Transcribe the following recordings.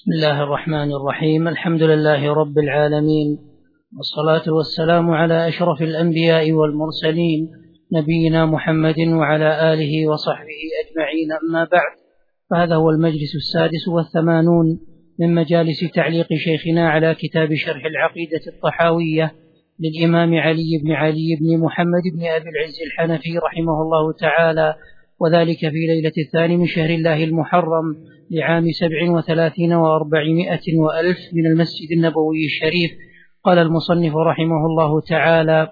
بسم الله الرحمن الرحيم. الحمد لله رب العالمين، والصلاة والسلام على أشرف الأنبياء والمرسلين نبينا محمد وعلى آله وصحبه أجمعين، أما بعد، فهذا هو المجلس 86 من مجالس تعليق شيخنا على كتاب شرح العقيدة الطحاوية للإمام علي بن محمد بن أبي العز الحنفي رحمه الله تعالى، وذلك في ليلة 2 من شهر الله المحرم لعام 37 و400 وألف من المسجد النبوي الشريف. قال المصنف رحمه الله تعالى: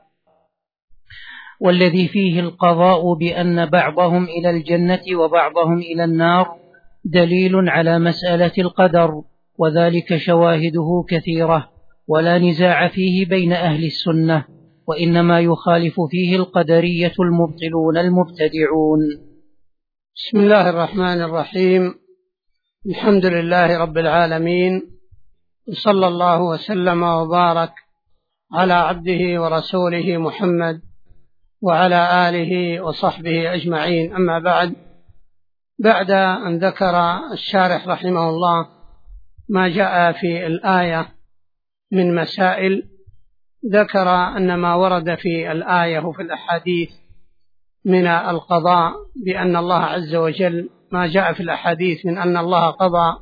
والذي فيه القضاء بأن بعضهم إلى الجنة وبعضهم إلى النار دليل على مسألة القدر، وذلك شواهده كثيرة، ولا نزاع فيه بين أهل السنة، وإنما يخالف فيه القدرية المبطلون المبتدعون. بسم الله الرحمن الرحيم. الحمد لله رب العالمين، وصلى الله وسلم وبارك على عبده ورسوله محمد وعلى آله وصحبه أجمعين، أما بعد أن ذكر الشارح رحمه الله ما جاء في الآية من مسائل، ذكر أن ما ورد في الآية وفي الأحاديث من القضاء بأن الله عز وجل، ما جاء في الأحاديث من أن الله قضى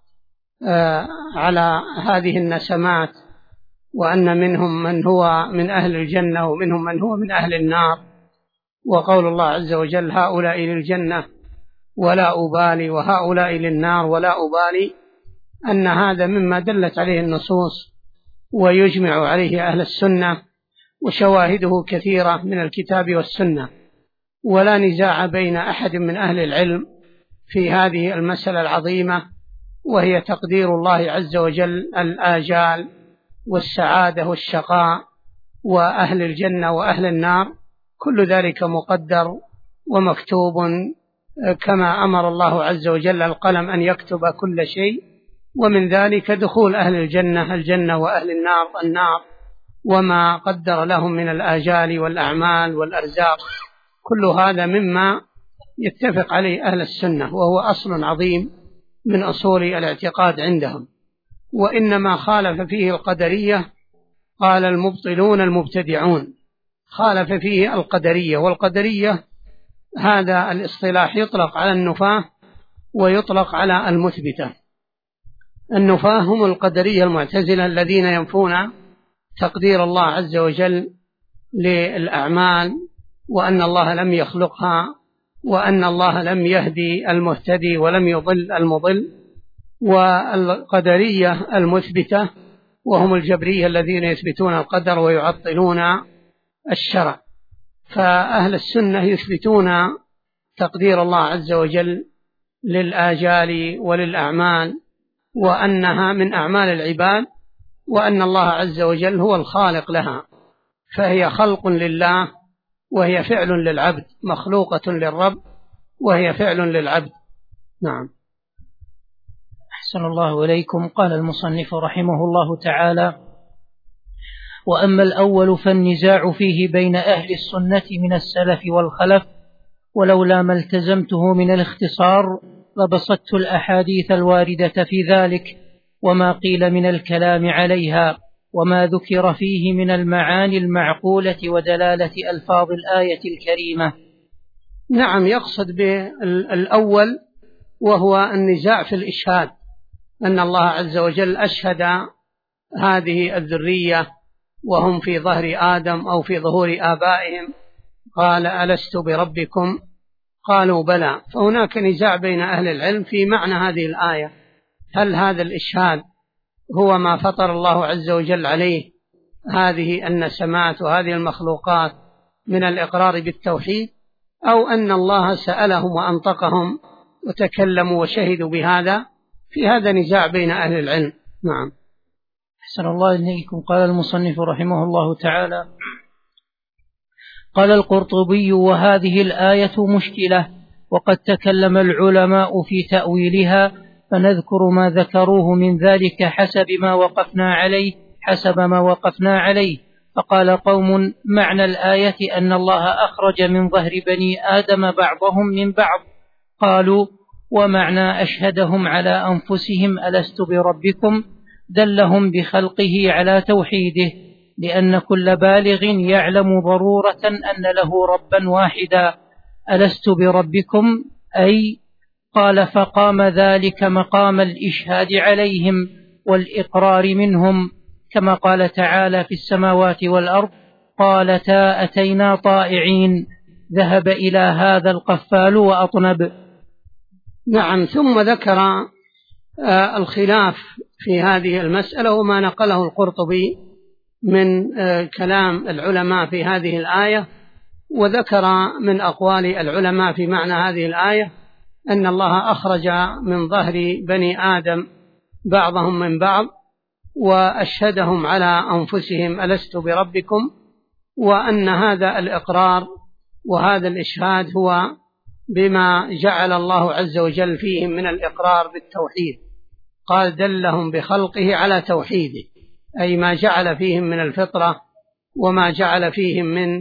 على هذه النسمات، وأن منهم من هو من أهل الجنة ومنهم من هو من أهل النار، وقول الله عز وجل: هؤلاء للجنة ولا أبالي وهؤلاء للنار ولا أبالي، أن هذا مما دلت عليه النصوص ويجمع عليه أهل السنة، وشواهده كثيرة من الكتاب والسنة، ولا نزاع بين أحد من أهل العلم في هذه المسألة العظيمة، وهي تقدير الله عز وجل الآجال والسعادة والشقاء وأهل الجنة وأهل النار، كل ذلك مقدر ومكتوب كما أمر الله عز وجل القلم أن يكتب كل شيء، ومن ذلك دخول أهل الجنة وأهل النار وما قدر لهم من الآجال والأعمال والأرزاق، كل هذا مما يتفق عليه أهل السنة، وهو أصل عظيم من أصول الاعتقاد عندهم. وإنما خالف فيه القدرية، قال المبطلون المبتدعون، خالف فيه القدرية. والقدرية هذا الاصطلاح يطلق على النفاة ويطلق على المثبتة. النفاة هم القدرية المعتزلة الذين ينفون تقدير الله عز وجل للأعمال، وأن الله لم يخلقها، وأن الله لم يهدي المهتدي ولم يضل المضل. والقدرية المثبتة وهم الجبرية الذين يثبتون القدر ويعطلون الشرع. فأهل السنة يثبتون تقدير الله عز وجل للآجال وللأعمال، وأنها من أعمال العباد، وأن الله عز وجل هو الخالق لها، فهي خلق لله وهي فعل للعبد، مخلوقة للرب وهي فعل للعبد. نعم. أحسن الله إليكم. قال المصنف رحمه الله تعالى: وأما الأول فالنزاع فيه بين أهل السنة من السلف والخلف، ولولا ما التزمته من الاختصار لبسطت الأحاديث الواردة في ذلك، وما قيل من الكلام عليها، وما ذكر فيه من المعاني المعقولة ودلالة ألفاظ الآية الكريمة. نعم، يقصد بالأول وهو النزاع في الإشهاد، أن الله عز وجل أشهد هذه الذرية وهم في ظهر آدم أو في ظهور آبائهم، قال: ألست بربكم؟ قالوا: بلى. فهناك نزاع بين أهل العلم في معنى هذه الآية، هل هذا الإشهاد هو ما فطر الله عز وجل عليه هذه النسمات وهذه المخلوقات من الإقرار بالتوحيد، أو أن الله سألهم وأنطقهم وتكلموا وشهدوا بهذا؟ في هذا نزاع بين أهل العلم. نعم. أحسن الله إليكم. قال المصنف رحمه الله تعالى: قال القرطبي: وهذه الآية مشكلة، وقد تكلم العلماء في تأويلها، فنذكر ما ذكروه من ذلك حسب ما وقفنا عليه. فقال قوم: معنى الآية أن الله أخرج من ظهر بني آدم بعضهم من بعض. قالوا: ومعنى أشهدهم على أنفسهم ألست بربكم دلهم بخلقه على توحيده، لأن كل بالغ يعلم ضرورة أن له ربا واحدا. ألست بربكم أي قال فقام ذلك مقام الإشهاد عليهم والإقرار منهم، كما قال تعالى في السماوات والأرض قالتا أتينا طائعين ذهب إلى هذا القفال وأطنب. نعم. ثم ذكر الخلاف في هذه المسألة وما نقله القرطبي من كلام العلماء في هذه الآية، وذكر من أقوال العلماء في معنى هذه الآية أن الله أخرج من ظهر بني آدم بعضهم من بعض وأشهدهم على أنفسهم ألست بربكم، وأن هذا الإقرار وهذا الإشهاد هو بما جعل الله عز وجل فيهم من الإقرار بالتوحيد. قال دلهم بخلقه على توحيده، أي ما جعل فيهم من الفطرة وما جعل فيهم من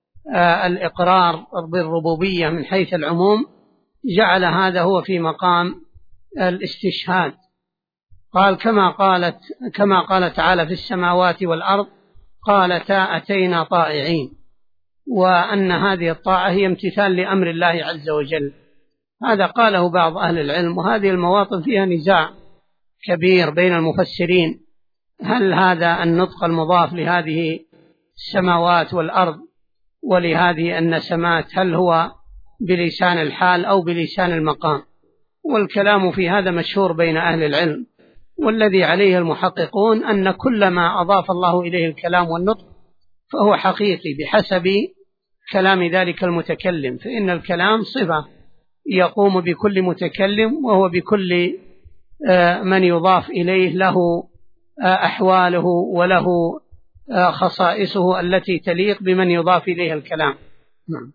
الإقرار بالربوبية من حيث العموم، جعل هذا هو في مقام الاستشهاد. قال كما قال تعالى في السماوات والأرض قالتا أتينا طائعين، وأن هذه الطاعة هي امتثال لأمر الله عز وجل. هذا قاله بعض أهل العلم، وهذه المواطن فيها نزاع كبير بين المفسرين، هل هذا النطق المضاف لهذه السماوات والأرض ولهذه النسمات هل هو بلسان الحال أو بلسان المقام؟ والكلام في هذا مشهور بين أهل العلم، والذي عليه المحققون أن كل ما أضاف الله إليه الكلام والنطق فهو حقيقي بحسب كلام ذلك المتكلم، فإن الكلام صفة يقوم بكل متكلم، وهو بكل من يضاف إليه له أحواله وله خصائصه التي تليق بمن يضاف إليه الكلام. نعم.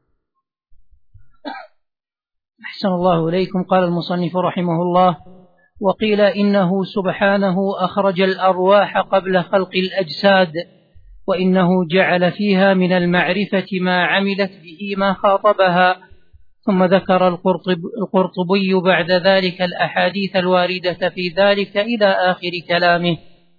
أحسن الله إليكم. قال المصنف رحمه الله: وقيل إنه سبحانه أخرج الأرواح قبل خلق الأجساد، وإنه جعل فيها من المعرفة ما عملت به ما خاطبها. ثم ذكر القرطبي بعد ذلك الأحاديث الواردة في ذلك إلى آخر كلامه.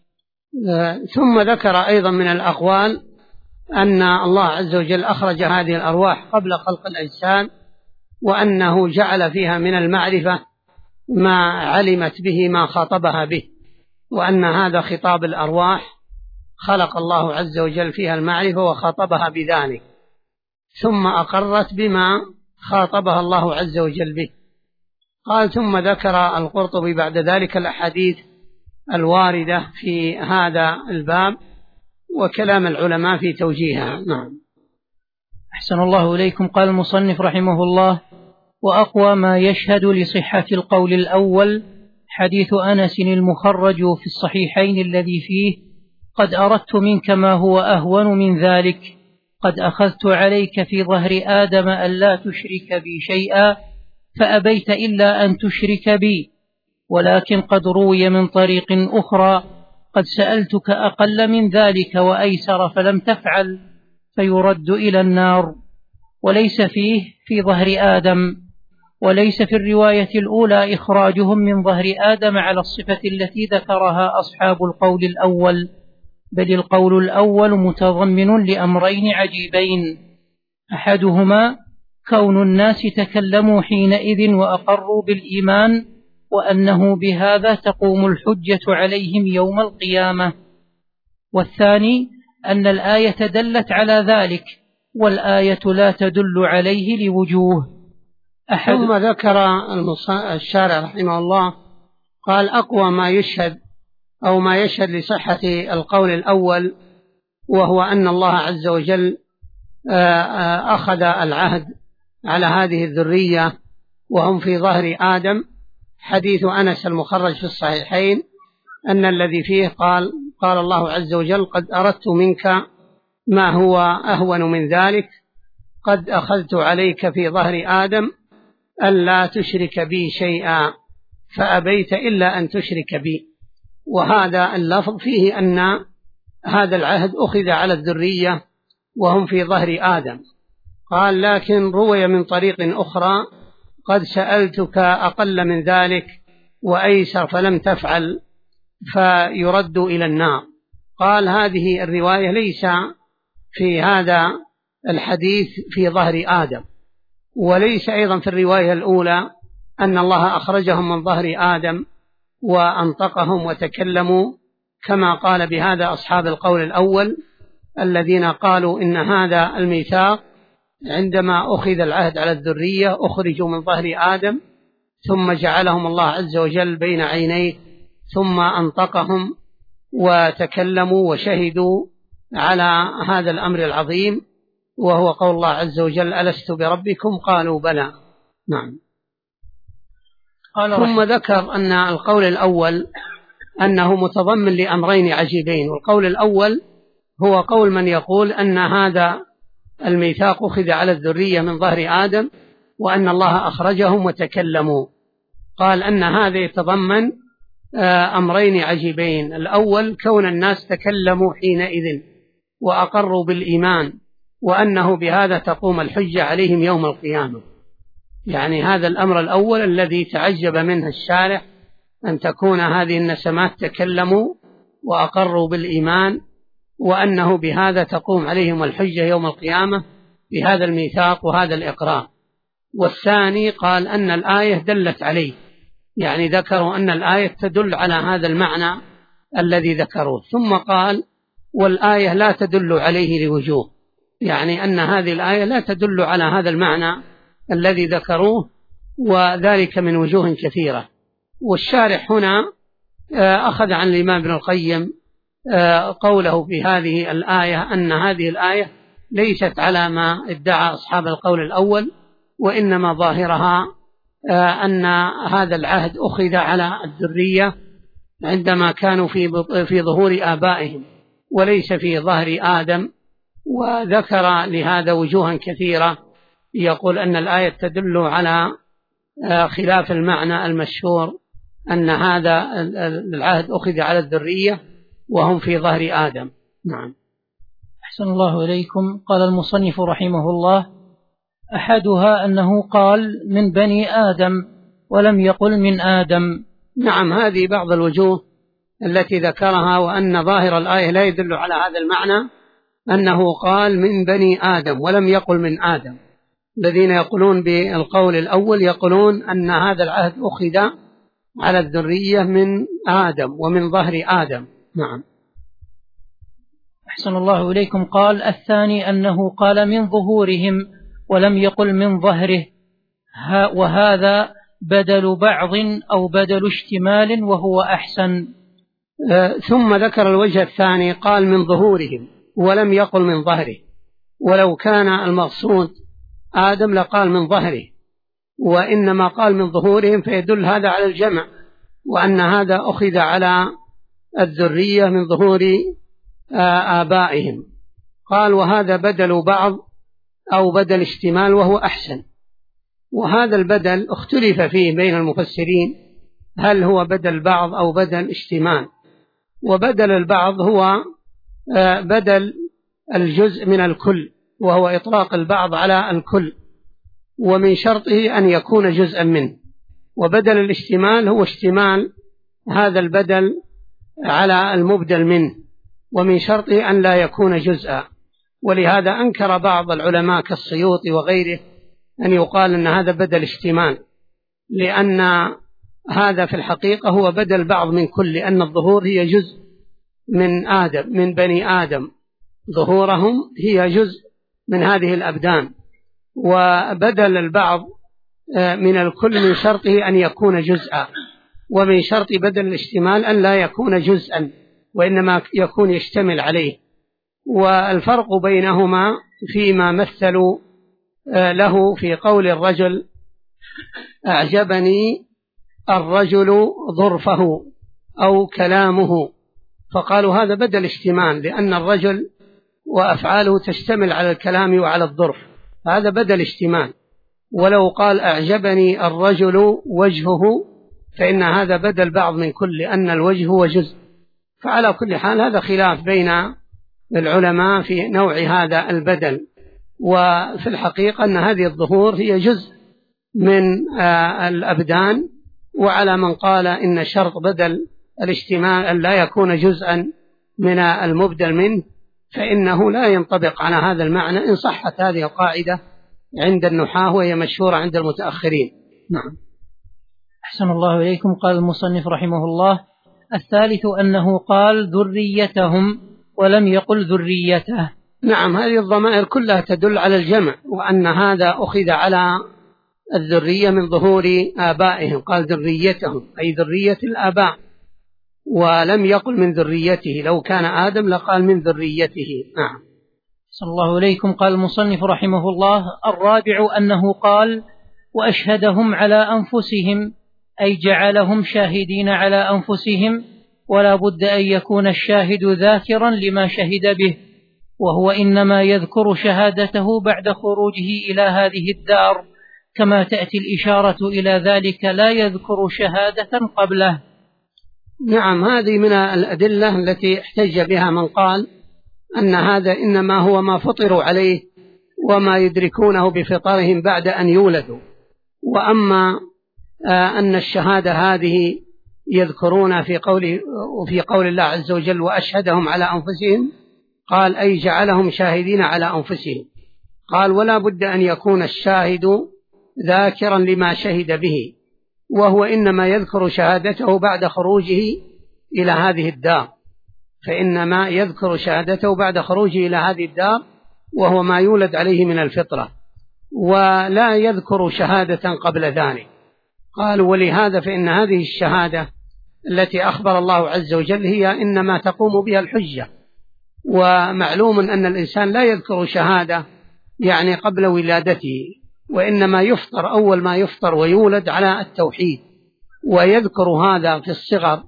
ثم ذكر أيضا من الأقوال أن الله عز وجل أخرج هذه الأرواح قبل خلق الأجساد، وأنه جعل فيها من المعرفة ما علمت به ما خاطبها به، وأن هذا خطاب الأرواح خلق الله عز وجل فيها المعرفة وخاطبها بذلك، ثم أقرت بما خاطبها الله عز وجل به. قال ثم ذكر القرطبي بعد ذلك الأحاديث الواردة في هذا الباب وكلام العلماء في توجيهها. نعم. أحسن الله إليكم. قال المصنف رحمه الله: وأقوى ما يشهد لصحة القول الأول حديث أنس المخرج في الصحيحين الذي فيه: قد أردت منك ما هو أهون من ذلك، قد أخذت عليك في ظهر آدم ألا تشرك بي شيئا فأبيت إلا أن تشرك بي، ولكن قد روي من طريق أخرى: قد سألتك أقل من ذلك وأيسر فلم تفعل، فيرد إلى النار. وليس فيه في ظهر آدم، وليس في الرواية الأولى إخراجهم من ظهر آدم على الصفة التي ذكرها أصحاب القول الأول، بل القول الأول متضمن لأمرين عجيبين: أحدهما كون الناس تكلموا حينئذ وأقروا بالإيمان، وأنه بهذا تقوم الحجة عليهم يوم القيامة، والثاني أن الآية دلت على ذلك، والآية لا تدل عليه لوجوه. ثم ذكر الشارع رحمه الله قال: أقوى ما يشهد أو ما يشهد لصحة القول الأول، وهو أن الله عز وجل أخذ العهد على هذه الذرية وهم في ظهر آدم، حديث أنس المخرج في الصحيحين أن الذي فيه قال الله عز وجل: قد أردت منك ما هو أهون من ذلك، قد أخذت عليك في ظهر آدم ألا تشرك بي شيئا فأبيت إلا أن تشرك بي. وهذا اللفظ فيه أن هذا العهد أخذ على الذرية وهم في ظهر آدم. قال: لكن روي من طريق أخرى قد سألتك أقل من ذلك وأيسر فلم تفعل فيرد إلى النار. قال هذه الرواية ليس في هذا الحديث في ظهر آدم، وليس أيضا في الرواية الأولى أن الله أخرجهم من ظهر آدم وأنطقهم وتكلموا كما قال بهذا أصحاب القول الأول الذين قالوا إن هذا الميثاق عندما أخذ العهد على الذرية أخرجوا من ظهر آدم ثم جعلهم الله عز وجل بين عينيه ثم أنطقهم وتكلموا وشهدوا على هذا الأمر العظيم، وهو قول الله عز وجل ألست بربكم قالوا بلى. نعم. ثم ذكر أن القول الأول أنه متضمن لأمرين عجيبين، والقول الأول هو قول من يقول أن هذا الميثاق أخذ على الذرية من ظهر آدم وأن الله أخرجهم وتكلموا. قال أن هذا يتضمن أمرين عجيبين: الأول كون الناس تكلموا حينئذ وأقروا بالإيمان وأنه بهذا تقوم الحجة عليهم يوم القيامة، يعني هذا الأمر الأول الذي تعجب منه الشارح، أن تكون هذه النسمات تكلموا وأقروا بالإيمان وأنه بهذا تقوم عليهم الحجة يوم القيامة بهذا الميثاق وهذا الإقرار. والثاني قال أن الآية دلت عليه، يعني ذكروا أن الآية تدل على هذا المعنى الذي ذكروه، ثم قال والآية لا تدل عليه لوجوه، يعني أن هذه الآية لا تدل على هذا المعنى الذي ذكروه، وذلك من وجوه كثيرة. والشارح هنا أخذ عن الإمام ابن القيم قوله في هذه الآية أن هذه الآية ليست على ما ادعى أصحاب القول الأول، وإنما ظاهرها أن هذا العهد أخذ على الذرية عندما كانوا في ظهور آبائهم وليس في ظهر آدم. وذكر لهذا وجوها كثيرة، يقول أن الآية تدل على خلاف المعنى المشهور أن هذا العهد أخذ على الذرية وهم في ظهر آدم. نعم. أحسن الله إليكم. قال المصنف رحمه الله: أحدها أنه قال من بني آدم ولم يقل من آدم. نعم، هذه بعض الوجوه التي ذكرها، وأن ظاهر الآية لا يدل على هذا المعنى، أنه قال من بني آدم ولم يقل من آدم. الذين يقولون بالقول الأول يقولون أن هذا العهد أخذ على الذرية من آدم ومن ظهر آدم. نعم. أحسن الله إليكم. قال الثاني أنه قال من ظهورهم ولم يقل من ظهره، وهذا بدل بعض أو بدل اشتمال وهو أحسن. ثم ذكر الوجه الثاني، قال من ظهورهم ولم يقل من ظهره، ولو كان المقصود آدم لقال من ظهره، وإنما قال من ظهورهم، فيدل هذا على الجمع، وأن هذا أخذ على الذرية من ظهور آبائهم. قال وهذا بدل بعض أو بدل اشتمال وهو أحسن. وهذا البدل اختلف فيه بين المفسرين، هل هو بدل بعض أو بدل اشتمال. وبدل البعض هو بدل الجزء من الكل، وهو إطلاق البعض على الكل، ومن شرطه أن يكون جزءا منه. وبدل الاشتمال هو اشتمال هذا البدل على المبدل منه، ومن شرطه أن لا يكون جزءا. ولهذا أنكر بعض العلماء كالسيوطي وغيره أن يقال أن هذا بدل اشتمال، لأن هذا في الحقيقة هو بدل بعض من كل، لأن الظهور هي جزء من آدم، من بني آدم، ظهورهم هي جزء من هذه الأبدان. وبدل البعض من الكل من شرطه أن يكون جزءا، ومن شرط بدل الاشتمال أن لا يكون جزءا، وإنما يكون يشتمل عليه. والفرق بينهما فيما مثلوا له في قول الرجل أعجبني الرجل ظرفه أو كلامه، فقالوا هذا بدل اشتمال، لأن الرجل وأفعاله تشتمل على الكلام وعلى الظرف، هذا بدل اشتمال. ولو قال أعجبني الرجل وجهه فإن هذا بدل بعض من كل، لأن الوجه هو جزء. فعلى كل حال هذا خلاف بين العلماء في نوع هذا البدل. وفي الحقيقة أن هذه الظهور هي جزء من الأبدان، وعلى من قال إن شرط بدل الاشتمال أن لا يكون جزءا من المبدل منه، فإنه لا ينطبق على هذا المعنى إن صحت هذه القاعدة عند النحاة، وهي مشهورة عند المتأخرين. نعم. أحسن الله إليكم. قال المصنف رحمه الله: الثالث أنه قال ذريتهم ولم يقل ذريته. نعم، هذه الضمائر كلها تدل على الجمع، وأن هذا أخذ على الذرية من ظهور آبائهم، قال ذريتهم أي ذرية الآباء، ولم يقل من ذريته، لو كان آدم لقال من ذريته. نعم. صلى الله عليكم. قال المصنف رحمه الله: الرابع أنه قال وأشهدهم على أنفسهم، أي جعلهم شاهدين على أنفسهم، ولا بد أن يكون الشاهد ذاكرا لما شهد به، وهو إنما يذكر شهادته بعد خروجه إلى هذه الدار، كما تأتي الإشارة إلى ذلك، لا يذكر شهادة قبله. نعم، هذه من الأدلة التي احتج بها من قال أن هذا إنما هو ما فطروا عليه وما يدركونه بفطرهم بعد أن يولدوا، وأما أن الشهادة هذه يذكرون في قول الله عز وجل وأشهدهم على أنفسهم، قال أي جعلهم شاهدين على أنفسهم. قال ولا بد أن يكون الشاهد ذاكرا لما شهد به، وهو إنما يذكر شهادته بعد خروجه إلى هذه الدار، فإنما يذكر شهادته بعد خروجه إلى هذه الدار، وهو ما يولد عليه من الفطرة، ولا يذكر شهادة قبل ذلك. قالوا ولهذا فإن هذه الشهادة التي أخبر الله عز وجل هي إنما تقوم بها الحجة، ومعلوم أن الإنسان لا يذكر شهادة يعني قبل ولادته، وإنما يفطر أول ما يفطر ويولد على التوحيد، ويذكر هذا في الصغر،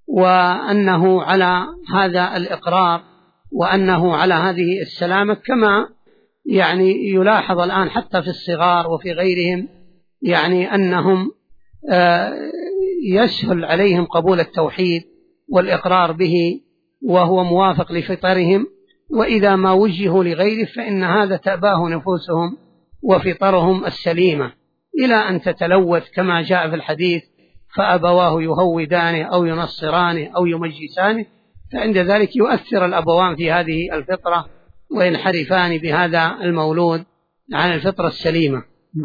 وأنه على هذا الإقرار، وأنه على هذه السلامة، كما يعني يلاحظ الآن حتى في الصغار وفي غيرهم، يعني أنهم يسهل عليهم قبول التوحيد والإقرار به، وهو موافق لفطرهم، وإذا ما وجهوا لغيره فإن هذا تأباه نفوسهم وفطرهم السليمة، إلى أن تتلوث كما جاء في الحديث فأبواه يهودانه أو ينصرانه أو يمجسانه، فعند ذلك يؤثر الأبوان في هذه الفطرة وينحرفان بهذا المولود عن الفطرة السليمة.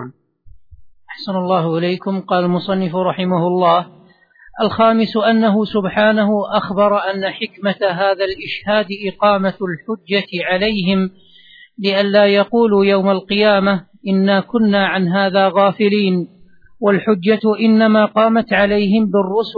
أحسن الله إليكم. قال المصنف رحمه الله: الخامس أنه سبحانه أخبر أن حكمة هذا الإشهاد إقامة الحجة عليهم، لئلا يقولوا يوم القيامة إنا كنا عن هذا غافلين، والحجة إنما قامت عليهم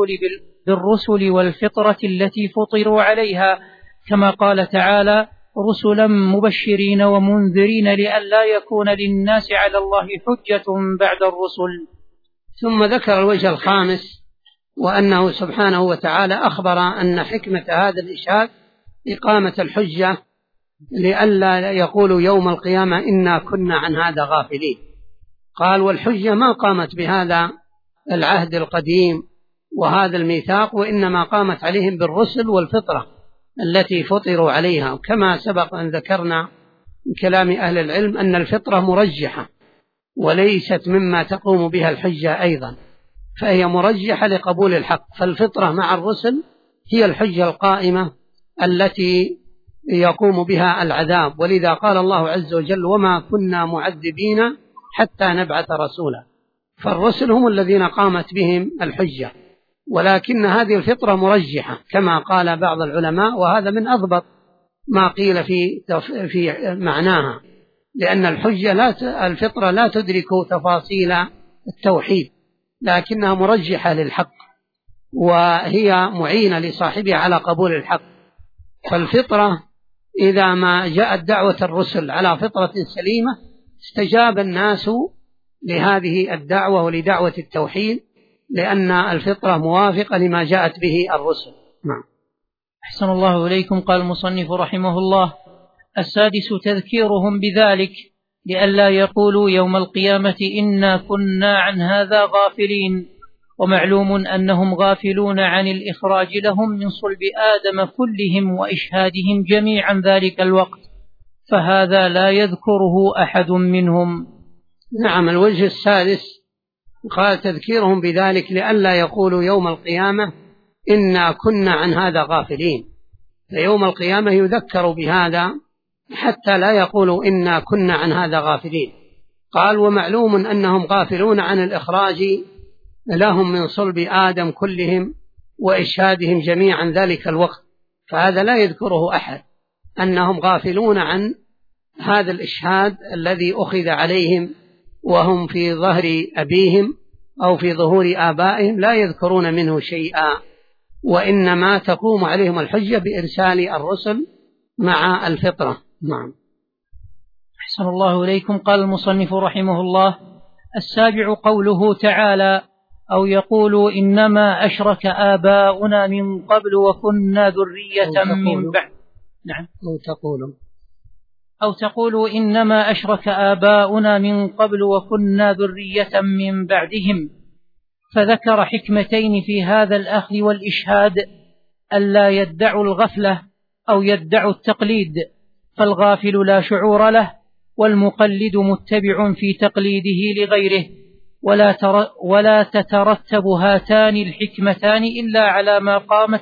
بالرسل والفطرة التي فطروا عليها، كما قال تعالى: رسلا مبشرين ومنذرين لئلا يكون للناس على الله حجة بعد الرسل. ثم ذكر الوجه الخامس، وأنه سبحانه وتعالى أخبر أن حكمة هذا الإشهاد إقامة الحجة لئلا يقولوا يوم القيامة إنا كنا عن هذا غافلين. قال والحجة ما قامت بهذا العهد القديم وهذا الميثاق، وإنما قامت عليهم بالرسل والفطرة التي فطروا عليها، كما سبق أن ذكرنا من كلام أهل العلم أن الفطرة مرجحة وليست مما تقوم بها الحجة أيضا، فهي مرجحة لقبول الحق، فالفطرة مع الرسل هي الحجة القائمة التي يقوم بها العذاب، ولذا قال الله عز وجل وما كنا معذبين حتى نبعث رسولا، فالرسل هم الذين قامت بهم الحجة، ولكن هذه الفطرة مرجحة كما قال بعض العلماء، وهذا من أضبط ما قيل في معناها، لأن الفطرة لا تدرك تفاصيل التوحيد، لكنها مرجحة للحق، وهي معينة لصاحبها على قبول الحق. فالفطرة إذا ما جاءت دعوة الرسل على فطرة سليمة استجاب الناس لهذه الدعوة ولدعوة التوحيد، لأن الفطرة موافقة لما جاءت به الرسل. نعم. أحسن الله إليكم. قال المصنف رحمه الله: السادس تذكيرهم بذلك لئلا يقولوا يوم القيامة إنا كنا عن هذا غافلين، ومعلوم أنهم غافلون عن الإخراج لهم من صلب آدم كلهم وإشهادهم جميعا ذلك الوقت، فهذا لا يذكره أحد منهم. نعم. الوجه السادس قال تذكيرهم بذلك لئلا يقولوا يوم القيامة إنا كنا عن هذا غافلين، فيوم القيامة يذكر بهذا حتى لا يقولوا إنا كنا عن هذا غافلين. قال ومعلوم أنهم غافلون عن الإخراج لهم من صلب آدم كلهم وإشهادهم جميعا ذلك الوقت، فهذا لا يذكره أحد، أنهم غافلون عن هذا الإشهاد الذي أخذ عليهم وهم في ظهر أبيهم أو في ظهور آبائهم، لا يذكرون منه شيئا، وإنما تقوم عليهم الحجة بإرسال الرسل مع الفطرة. نعم. أحسن الله إليكم. قال المصنف رحمه الله: السابع قوله تعالى: أو يقولوا إنما أشرك آباؤنا من قبل وكنا ذرية من بعد. نعم. أو تقولوا إنما أشرك آباؤنا من قبل وكنا ذرية من بعدهم، فذكر حكمتين في هذا الأخذ والإشهاد: ألا يدعوا الغفلة أو يدعوا التقليد، فالغافل لا شعور له، والمقلد متبع في تقليده لغيره، ولا تترتب هاتان الحكمتان إلا على ما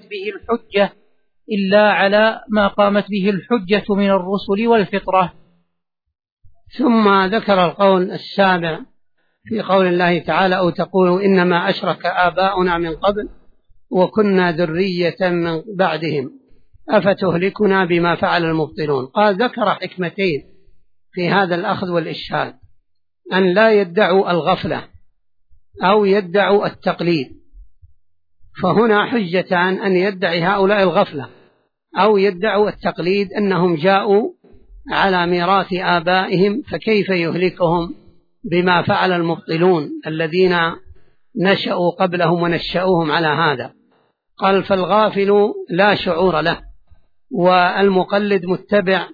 قامت به الحجة من الرسل والفطرة. ثم ذكر القول السابع في قول الله تعالى: أو تقولوا إنما أشرك آباؤنا من قبل وكنا ذرية من بعدهم أفتهلكنا بما فعل المبطلون. قال ذكر حكمتين في هذا الأخذ والإشهاد: أن لا يدعوا الغفلة أو يدعوا التقليد، فهنا حجتان: أن يدعي هؤلاء الغفلة أو يدعوا التقليد، أنهم جاءوا على ميراث آبائهم، فكيف يهلكهم بما فعل المبطلون الذين نشأوا قبلهم ونشأوهم على هذا. قال فالغافل لا شعور له، والمقلد متبع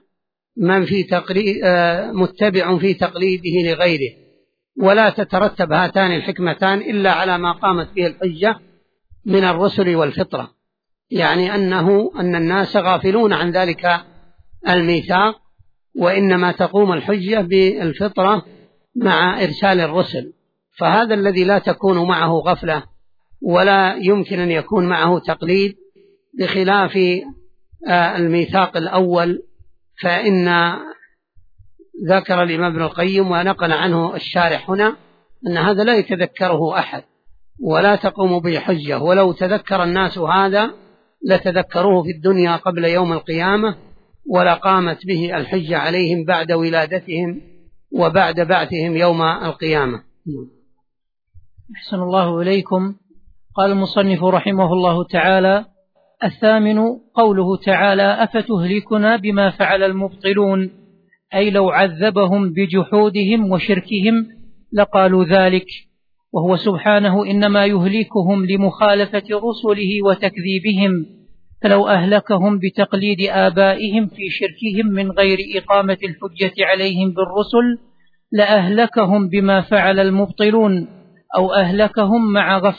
في تقليده لغيره، ولا تترتب هاتان الحكمتان إلا على ما قامت به الحجة من الرسل والفطرة، يعني أن الناس غافلون عن ذلك الميثاق، وإنما تقوم الحجة بالفطرة مع إرسال الرسل، فهذا الذي لا تكون معه غفلة ولا يمكن أن يكون معه تقليد، بخلاف الميثاق الأول، فإن ذكر الإمام ابن القيم ونقل عنه الشارح هنا أن هذا لا يتذكره أحد ولا تقوم به حجة، ولو تذكر الناس هذا لتذكروه في الدنيا قبل يوم القيامة، ولقامت به الحجة عليهم بعد ولادتهم وبعد بعثهم يوم القيامة. أحسن الله إليكم. قال المصنف رحمه الله تعالى: الثامن قوله تعالى: أفتهلكنا بما فعل المبطلون، أي لو عذبهم بجحودهم وشركهم لقالوا ذلك، وهو سبحانه إنما يهلكهم لمخالفة رسله وتكذيبهم، فلو أهلكهم بتقليد آبائهم في شركهم من غير إقامة الحجة عليهم بالرسل لأهلكهم بما فعل المبطلون، أو أهلكهم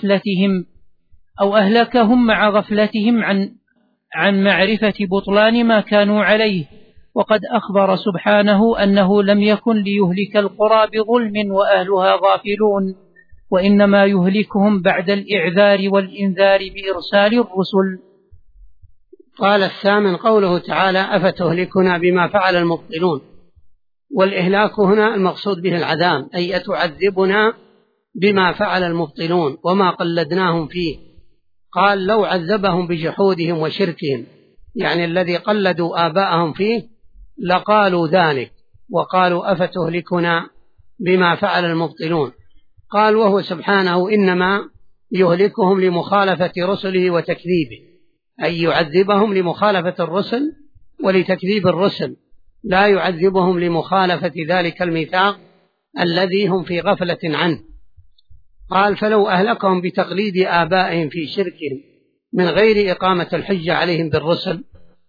مع غفلتهم عن معرفة بطلان ما كانوا عليه. وقد أخبر سبحانه أنه لم يكن ليهلك القرى بظلم وأهلها غافلون، وإنما يهلكهم بعد الإعذار والإنذار بإرسال الرسل. قال الثامن قوله تعالى: أفتهلكنا بما فعل المبطلون، والإهلاك هنا المقصود به العذاب، أي أتعذبنا بما فعل المبطلون وما قلدناهم فيه. قال لو عذبهم بجحودهم وشركهم، يعني الذي قلدوا آباءهم فيه، لقالوا ذلك وقالوا أفتهلكنا بما فعل المبطلون. قال وهو سبحانه إنما يهلكهم لمخالفة رسله وتكذيبه، أي يعذبهم لمخالفة الرسل ولتكذيب الرسل، لا يعذبهم لمخالفة ذلك الميثاق الذي هم في غفلة عنه. قال فلو أهلكهم بتقليد آبائهم في شركهم من غير إقامة الحجة عليهم بالرسل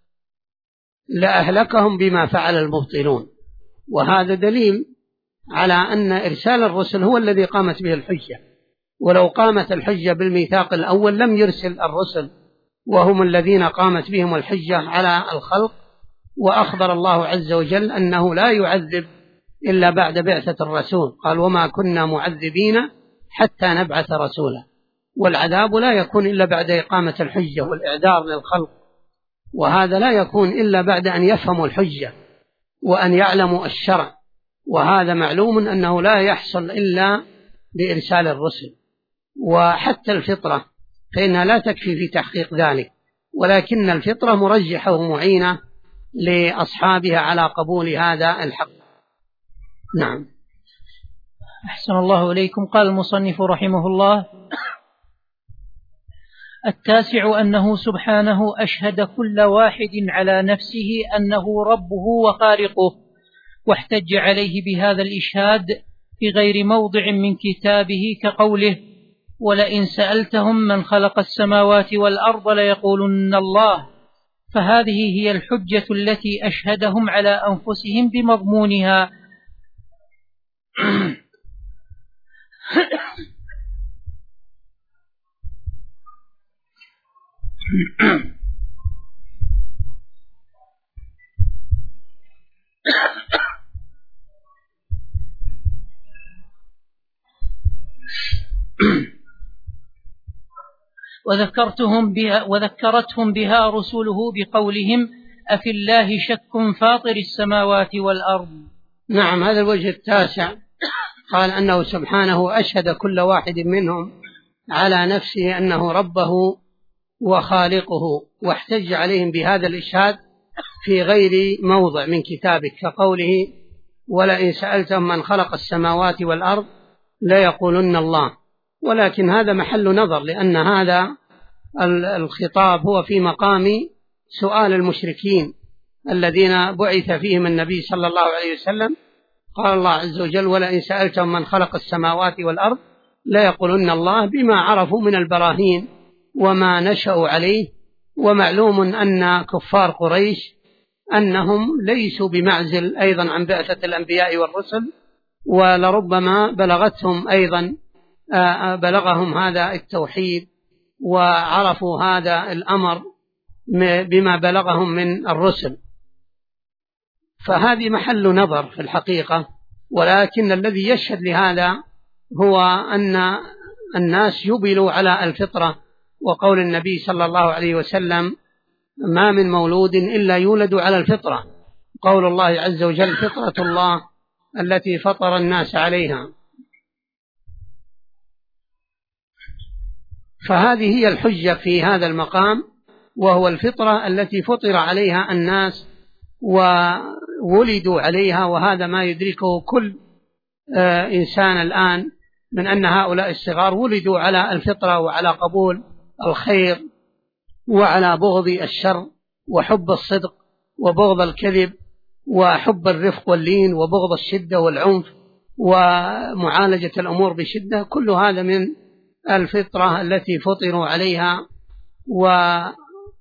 لأهلكهم بما فعل المبطلون، وهذا دليل على أن إرسال الرسل هو الذي قامت به الحجة، ولو قامت الحجة بالميثاق الأول لم يرسل الرسل وهم الذين قامت بهم الحجة على الخلق. وأخبر الله عز وجل أنه لا يعذب إلا بعد بعثة الرسول، قال وما كنا معذبين حتى نبعث رسولا. والعذاب لا يكون إلا بعد إقامة الحجة والإعذار للخلق، وهذا لا يكون إلا بعد أن يفهموا الحجة وأن يعلموا الشرع، وهذا معلوم أنه لا يحصل إلا بإرسال الرسل. وحتى الفطرة فإنها لا تكفي في تحقيق ذلك، ولكن الفطرة مرجحة ومعينة لأصحابها على قبول هذا الحق. نعم. أحسن الله إليكم. قال المصنف رحمه الله: التاسع أنه سبحانه أشهد كل واحد على نفسه أنه ربه وخالقه، واحتج عليه بهذا الإشهاد في غير موضع من كتابه كقوله: ولئن سألتهم من خلق السماوات والأرض ليقولن الله. فهذه هي الحجة التي أشهدهم على أنفسهم بمضمونها. وذكرتهم بها رسوله بقولهم: أفي الله شك فاطر السماوات والأرض. نعم، هذا الوجه التاسع. قال أنه سبحانه أشهد كل واحد منهم على نفسه أنه ربه وخالقه، واحتج عليهم بهذا الإشهاد في غير موضع من كتابك كقوله: ولئن سألتهم من خلق السماوات والأرض ليقولن الله. ولكن هذا محل نظر، لأن هذا الخطاب هو في مقام سؤال المشركين الذين بعث فيهم النبي صلى الله عليه وسلم. قال الله عز وجل: ولئن سألتهم من خلق السماوات والأرض ليقولن الله، بما عرفوا من البراهين وما نشأوا عليه. ومعلوم أن كفار قريش أنهم ليسوا بمعزل أيضا عن بعثة الأنبياء والرسل، ولربما بلغهم هذا التوحيد وعرفوا هذا الأمر بما بلغهم من الرسل، فهذه محل نظر في الحقيقة. ولكن الذي يشهد لهذا هو أن الناس يبلوا على الفطرة، وقول النبي صلى الله عليه وسلم: ما من مولود إلا يولد على الفطرة. قول الله عز وجل: فطرة الله التي فطر الناس عليها. فهذه هي الحجة في هذا المقام، وهو الفطرة التي فطر عليها الناس وولدوا عليها. وهذا ما يدركه كل إنسان الآن، من أن هؤلاء الصغار ولدوا على الفطرة وعلى قبول الخير وعلى بغض الشر وحب الصدق وبغض الكذب وحب الرفق واللين وبغض الشدة والعنف ومعالجة الأمور بشدة. كل هذا من الفطرة التي فطروا عليها. وهذا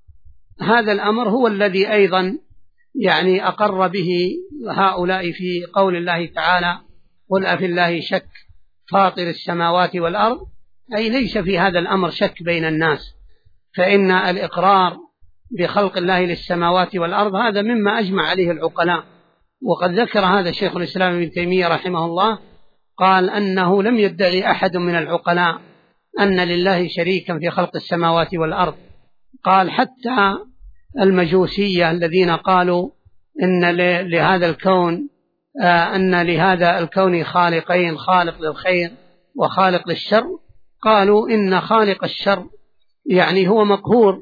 الأمر هو الذي أيضا أقر به هؤلاء في قول الله تعالى: قل أفي الله شك فاطر السماوات والأرض، أي ليس في هذا الأمر شك بين الناس، فإن الإقرار بخلق الله للسماوات والأرض هذا مما أجمع عليه العقلاء. وقد ذكر هذا شيخ الإسلام ابن تيمية رحمه الله، قال أنه لم يدعي أحد من العقلاء أن لله شريكا في خلق السماوات والأرض. قال حتى المجوسية الذين قالوا إن لهذا الكون أن لهذا الكون خالقين، خالق للخير وخالق للشر، قالوا إن خالق الشر هو مقهور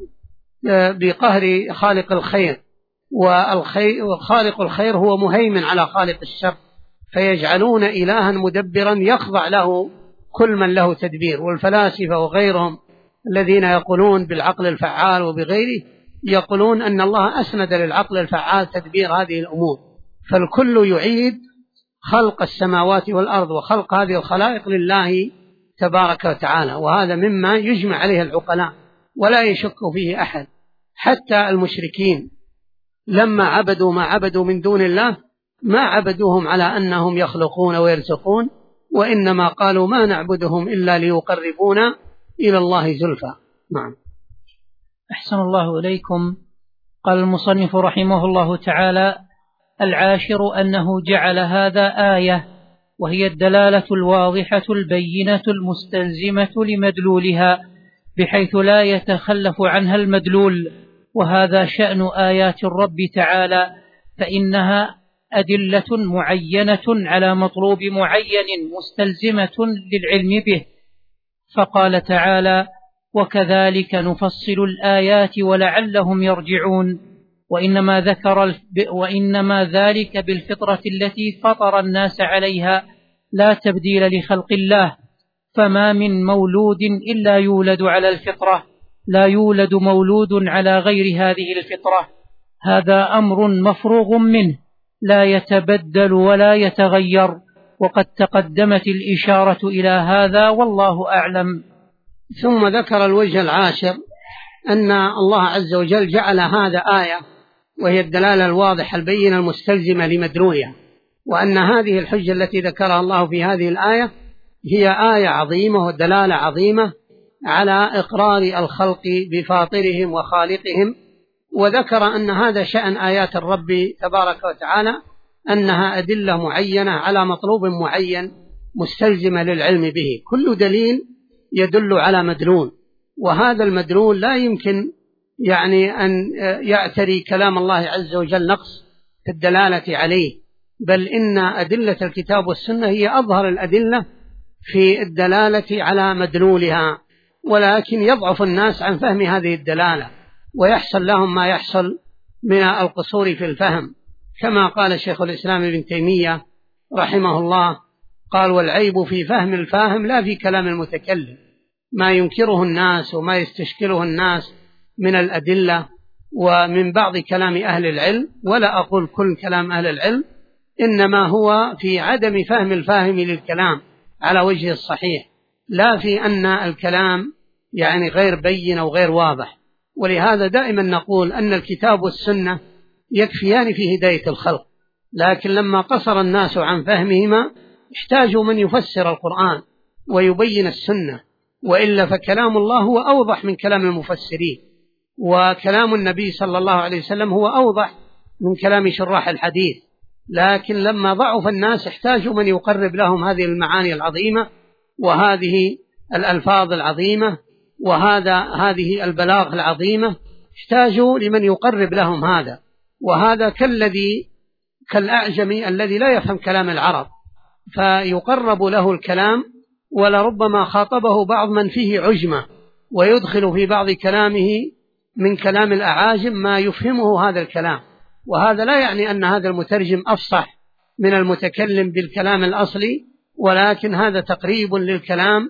بقهر خالق الخير، وخالق الخير هو مهيمن على خالق الشر، فيجعلون إلها مدبرا يخضع له كل من له تدبير. والفلاسفة وغيرهم الذين يقولون بالعقل الفعال وبغيره يقولون أن الله أسند للعقل الفعال تدبير هذه الأمور. فالكل يعيد خلق السماوات والأرض وخلق هذه الخلائق لله تبارك وتعالى، وهذا مما يجمع عليه العقلاء ولا يشك فيه أحد. حتى المشركين لما عبدوا ما عبدوا من دون الله ما عبدوهم على أنهم يخلقون ويرزقون، وإنما قالوا ما نعبدهم إلا ليقربونا إلى الله زلفى. نعم. أحسن الله إليكم. قال المصنف رحمه الله تعالى: العاشر أنه جعل هذا آية وهي الدلالة الواضحة البينة المستلزمة لمدلولها بحيث لا يتخلف عنها المدلول، وهذا شأن آيات الرب تعالى، فإنها أدلة معينة على مطلوب معين مستلزمة للعلم به. فقال تعالى: وكذلك نفصل الآيات ولعلهم يرجعون، وإنما ذلك بالفطرة التي فطر الناس عليها لا تبديل لخلق الله، فما من مولود إلا يولد على الفطرة، لا يولد مولود على غير هذه الفطرة، هذا أمر مفروغ منه لا يتبدل ولا يتغير، وقد تقدمت الإشارة إلى هذا والله أعلم. ثم ذكر الوجه العاشر أن الله عز وجل جعل هذا آية، وهي الدلالة الواضحة البينة المستلزمة لمدلولها، وأن هذه الحجة التي ذكرها الله في هذه الآية هي آية عظيمة ودلالة عظيمة على إقرار الخلق بفاطرهم وخالقهم. وذكر أن هذا شأن آيات الرب تبارك وتعالى، أنها أدلة معينة على مطلوب معين مستلزمة للعلم به، كل دليل يدل على مدلول، وهذا المدلول لا يمكن أن يعتري كلام الله عز وجل نقص في الدلالة عليه، بل إن أدلة الكتاب والسنة هي أظهر الأدلة في الدلالة على مدلولها، ولكن يضعف الناس عن فهم هذه الدلالة ويحصل لهم ما يحصل من القصور في الفهم، كما قال شيخ الإسلام ابن تيمية رحمه الله، قال: والعيب في فهم الفاهم لا في كلام المتكلم، ما ينكره الناس وما يستشكله الناس من الأدلة ومن بعض كلام أهل العلم، ولا أقول كل كلام أهل العلم، إنما هو في عدم فهم الفاهم للكلام على وجه الصحيح، لا في أن الكلام غير بين أو غير واضح. ولهذا دائما نقول أن الكتاب والسنة يكفيان في هداية الخلق، لكن لما قصر الناس عن فهمهما احتاجوا من يفسر القرآن ويبين السنة، وإلا فكلام الله هو أوضح من كلام المفسرين، وكلام النبي صلى الله عليه وسلم هو أوضح من كلام شراح الحديث، لكن لما ضعف الناس احتاجوا من يقرب لهم هذه المعاني العظيمة وهذه الألفاظ العظيمة هذه البلاغ العظيمة، احتاجوا لمن يقرب لهم هذا، وهذا كالأعجمي الذي لا يفهم كلام العرب فيقرب له الكلام، ولربما خاطبه بعض من فيه عجمة ويدخل في بعض كلامه من كلام الأعاجم ما يفهمه هذا الكلام، وهذا لا يعني أن هذا المترجم أفصح من المتكلم بالكلام الأصلي، ولكن هذا تقريب للكلام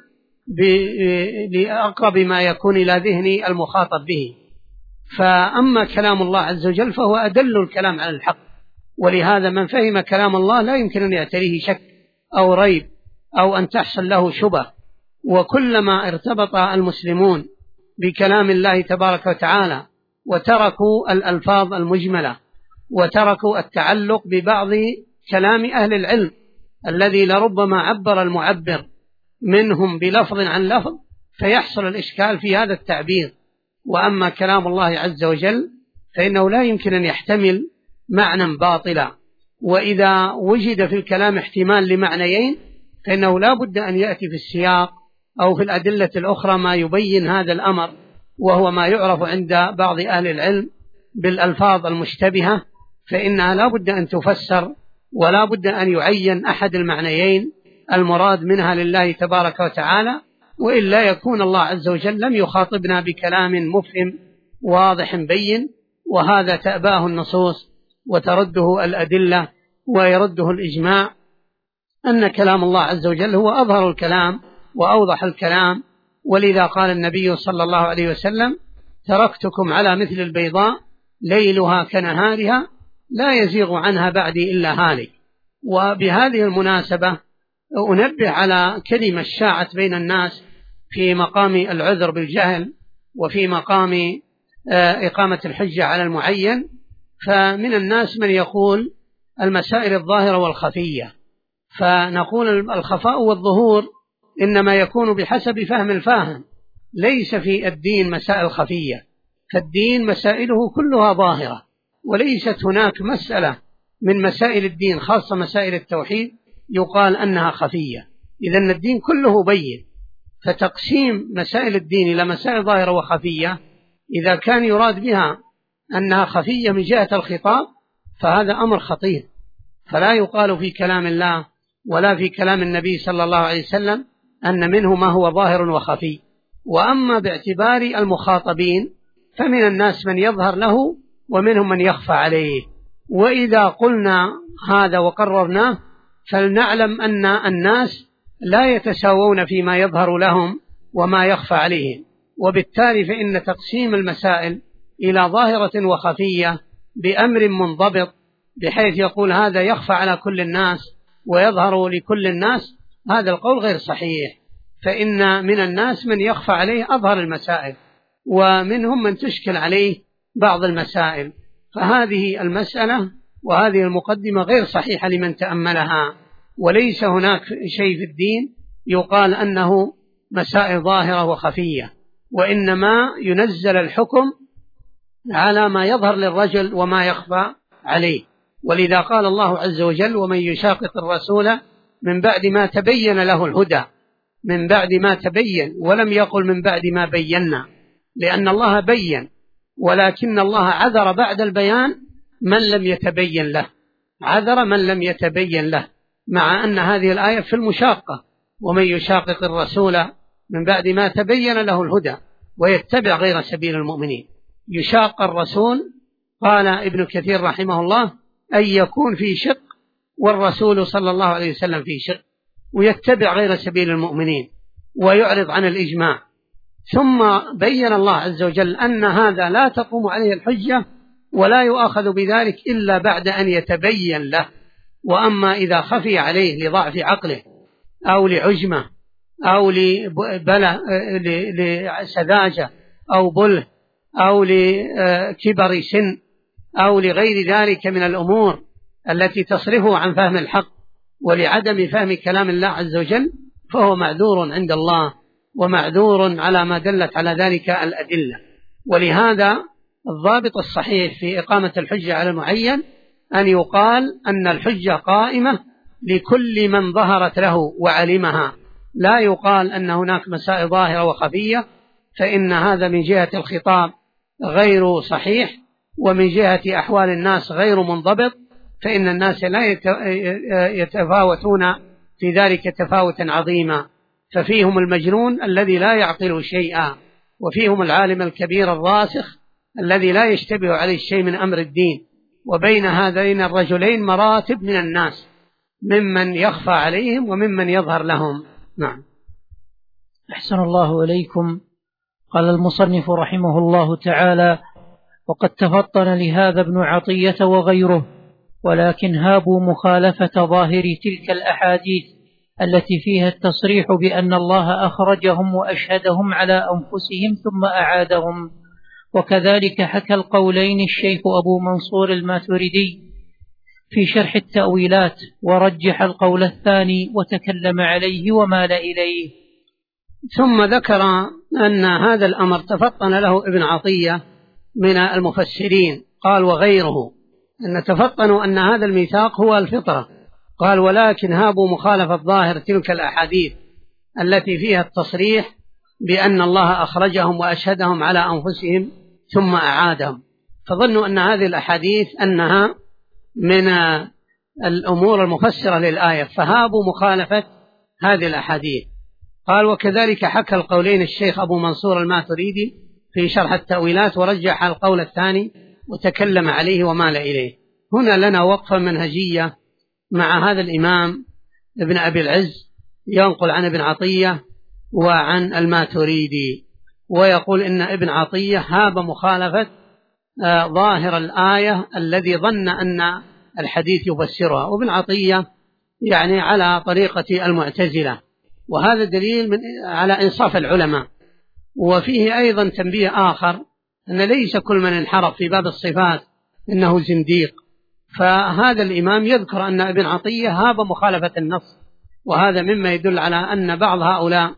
لأقرب ما يكون إلى ذهن المخاطب به. فأما كلام الله عز وجل فهو أدل الكلام على الحق، ولهذا من فهم كلام الله لا يمكن أن يعتريه شك أو ريب أو أن تحصل له شبه. وكلما ارتبط المسلمون بكلام الله تبارك وتعالى وتركوا الألفاظ المجملة وتركوا التعلق ببعض كلام أهل العلم الذي لربما عبر المعبر منهم بلفظ عن لفظ فيحصل الإشكال في هذا التعبير. وأما كلام الله عز وجل فإنه لا يمكن أن يحتمل معنى باطلا، وإذا وجد في الكلام احتمال لمعنيين فإنه لا بد أن يأتي في السياق أو في الأدلة الأخرى ما يبين هذا الأمر، وهو ما يعرف عند بعض أهل العلم بالألفاظ المشتبهة، فإنها لا بد أن تفسر ولا بد أن يعين أحد المعنيين المراد منها لله تبارك وتعالى، وإلا يكون الله عز وجل لم يخاطبنا بكلام مفهم واضح بين، وهذا تأباه النصوص وترده الأدلة ويرده الإجماع أن كلام الله عز وجل هو أظهر الكلام وأوضح الكلام. ولذا قال النبي صلى الله عليه وسلم: تركتكم على مثل البيضاء ليلها كنهارها لا يزيغ عنها بعدي إلا هالك. وبهذه المناسبة أنبه على كلمة شاعت بين الناس في مقام العذر بالجهل وفي مقام إقامة الحجة على المعين. فمن الناس من يقول المسائل الظاهرة والخفية، فنقول الخفاء والظهور إنما يكون بحسب فهم الفاهم، ليس في الدين مسائل خفية، فالدين مسائله كلها ظاهرة، وليست هناك مسألة من مسائل الدين خاصة مسائل التوحيد يقال أنها خفية. إذن الدين كله بين، فتقسيم مسائل الدين إلى مسائل ظاهرة وخفية إذا كان يراد بها أنها خفية من جهة الخطاب فهذا أمر خطير، فلا يقال في كلام الله ولا في كلام النبي صلى الله عليه وسلم أن منه ما هو ظاهر وخفي. وأما باعتبار المخاطبين فمن الناس من يظهر له ومنهم من يخفى عليه. وإذا قلنا هذا وقررناه فلنعلم أن الناس لا يتساوون فيما يظهر لهم وما يخفى عليهم، وبالتالي فإن تقسيم المسائل إلى ظاهرة وخفية بأمر منضبط بحيث يقول هذا يخفى على كل الناس ويظهر لكل الناس، هذا القول غير صحيح. فإن من الناس من يخفى عليه أظهر المسائل ومنهم من تشكل عليه بعض المسائل، فهذه المسألة وهذه المقدمة غير صحيحة لمن تأملها. وليس هناك شيء في الدين يقال أنه مسائل ظاهرة وخفية، وإنما ينزل الحكم على ما يظهر للرجل وما يخفى عليه. ولذا قال الله عز وجل ومن يشاقق الرسول من بعد ما تبين له الهدى، من بعد ما تبين، ولم يقل من بعد ما بينا، لأن الله بين، ولكن الله عذر بعد البيان من لم يتبين له، عذر من لم يتبين له، مع أن هذه الآية في المشاقة ومن يشاقق الرسول من بعد ما تبين له الهدى ويتبع غير سبيل المؤمنين. يشاق الرسول قال ابن كثير رحمه الله أن يكون في شق والرسول صلى الله عليه وسلم في شق، ويتبع غير سبيل المؤمنين ويعرض عن الإجماع. ثم بين الله عز وجل أن هذا لا تقوم عليه الحجة ولا يؤاخذ بذلك إلا بعد أن يتبين له. وأما إذا خفي عليه لضعف عقله أو لعجمة أو لسذاجة أو بله أو لكبر سن أو لغير ذلك من الأمور التي تصرفه عن فهم الحق ولعدم فهم كلام الله عز وجل، فهو معذور عند الله ومعذور على ما دلت على ذلك الأدلة. ولهذا الضابط الصحيح في إقامة الحجة على المعين أن يقال أن الحجة قائمة لكل من ظهرت له وعلمها، لا يقال أن هناك مسائل ظاهرة وخفية، فإن هذا من جهة الخطاب غير صحيح، ومن جهة أحوال الناس غير منضبط، فإن الناس لا يتفاوتون في ذلك تفاوتا عظيما، ففيهم المجنون الذي لا يعقل شيئا، وفيهم العالم الكبير الراسخ الذي لا يشتبه عليه شيء من أمر الدين. وبين هذين الرجلين مراتب من الناس، ممن يخفى عليهم وممن يظهر لهم. نعم. أحسن الله إليكم. قال المصنف رحمه الله تعالى: وقد تفطن لهذا ابن عطية وغيره، ولكن هابوا مخالفة ظاهر تلك الأحاديث التي فيها التصريح بأن الله أخرجهم وأشهدهم على أنفسهم ثم أعادهم. وكذلك حكى القولين الشيخ أبو منصور الماتريدي في شرح التأويلات، ورجح القول الثاني وتكلم عليه ومال إليه. ثم ذكر أن هذا الأمر تفطن له ابن عطية من المفسرين، قال وغيره، أن تفطنوا أن هذا الميثاق هو الفطرة. قال ولكن هابوا مخالفة ظاهر تلك الأحاديث التي فيها التصريح بأن الله أخرجهم وأشهدهم على أنفسهم ثم أعادهم، فظنوا أن هذه الأحاديث أنها من الأمور المفسرة للآية، فهابوا مخالفة هذه الأحاديث. قال وكذلك حكى القولين الشيخ أبو منصور الماتريدي في شرح التأويلات، ورجح القول الثاني وتكلم عليه ومال إليه. هنا لنا وقفة منهجية مع هذا الإمام ابن أبي العز، ينقل عن ابن عطية وعن الماتريدي، ويقول إن ابن عطية هاب مخالفة ظاهر الآية الذي ظن أن الحديث يفسرها، وابن عطية يعني على طريقة المعتزلة، وهذا دليل على إنصاف العلماء. وفيه أيضا تنبيه آخر، أن ليس كل من انحرف في باب الصفات إنه زنديق، فهذا الإمام يذكر أن ابن عطية هاب مخالفة النص، وهذا مما يدل على أن بعض هؤلاء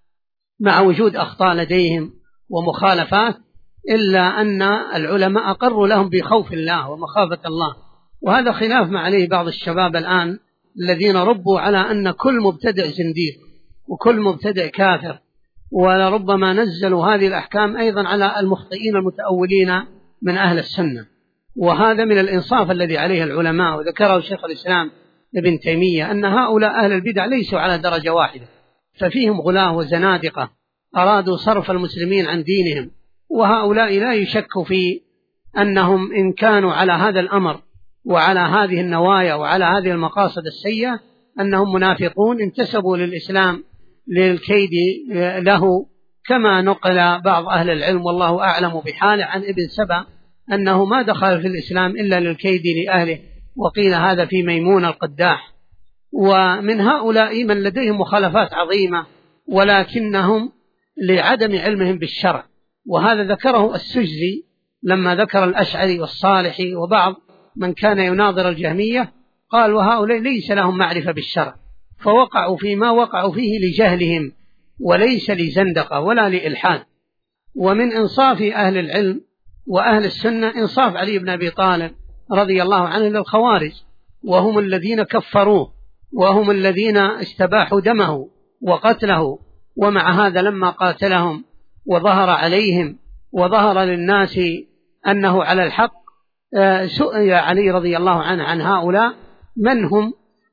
مع وجود أخطاء لديهم ومخالفات إلا أن العلماء أقروا لهم بخوف الله ومخافة الله، وهذا خلاف ما عليه بعض الشباب الآن الذين ربوا على أن كل مبتدع زنديق وكل مبتدع كافر، ولربما نزلوا هذه الأحكام أيضا على المخطئين المتأولين من أهل السنة. وهذا من الإنصاف الذي عليه العلماء، وذكره شيخ الإسلام ابن تيمية أن هؤلاء أهل البدع ليسوا على درجة واحدة، ففيهم غلاة وزنادقة أرادوا صرف المسلمين عن دينهم، وهؤلاء لا يشك في أنهم إن كانوا على هذا الأمر وعلى هذه النوايا وعلى هذه المقاصد السيئة أنهم منافقون انتسبوا للإسلام للكيد له، كما نقل بعض أهل العلم والله أعلم بحاله عن ابن سبأ أنه ما دخل في الإسلام إلا للكيد لأهله، وقيل هذا في ميمون القداح. ومن هؤلاء من لديهم مخالفات عظيمة ولكنهم لعدم علمهم بالشرع، وهذا ذكره السجزي لما ذكر الأشعري والصالحي وبعض من كان يناظر الجهمية، قال وهؤلاء ليس لهم معرفة بالشرع، فوقعوا فيما وقعوا فيه لجهلهم وليس لزندقة ولا لإلحاد. ومن إنصاف أهل العلم وأهل السنة إنصاف علي بن أبي طالب رضي الله عنه للخوارج، وهم الذين كفروه وهم الذين استباحوا دمه وقتله، ومع هذا لما قاتلهم وظهر عليهم وظهر للناس أنه على الحق سئل علي رضي الله عنه عن هؤلاء من هم،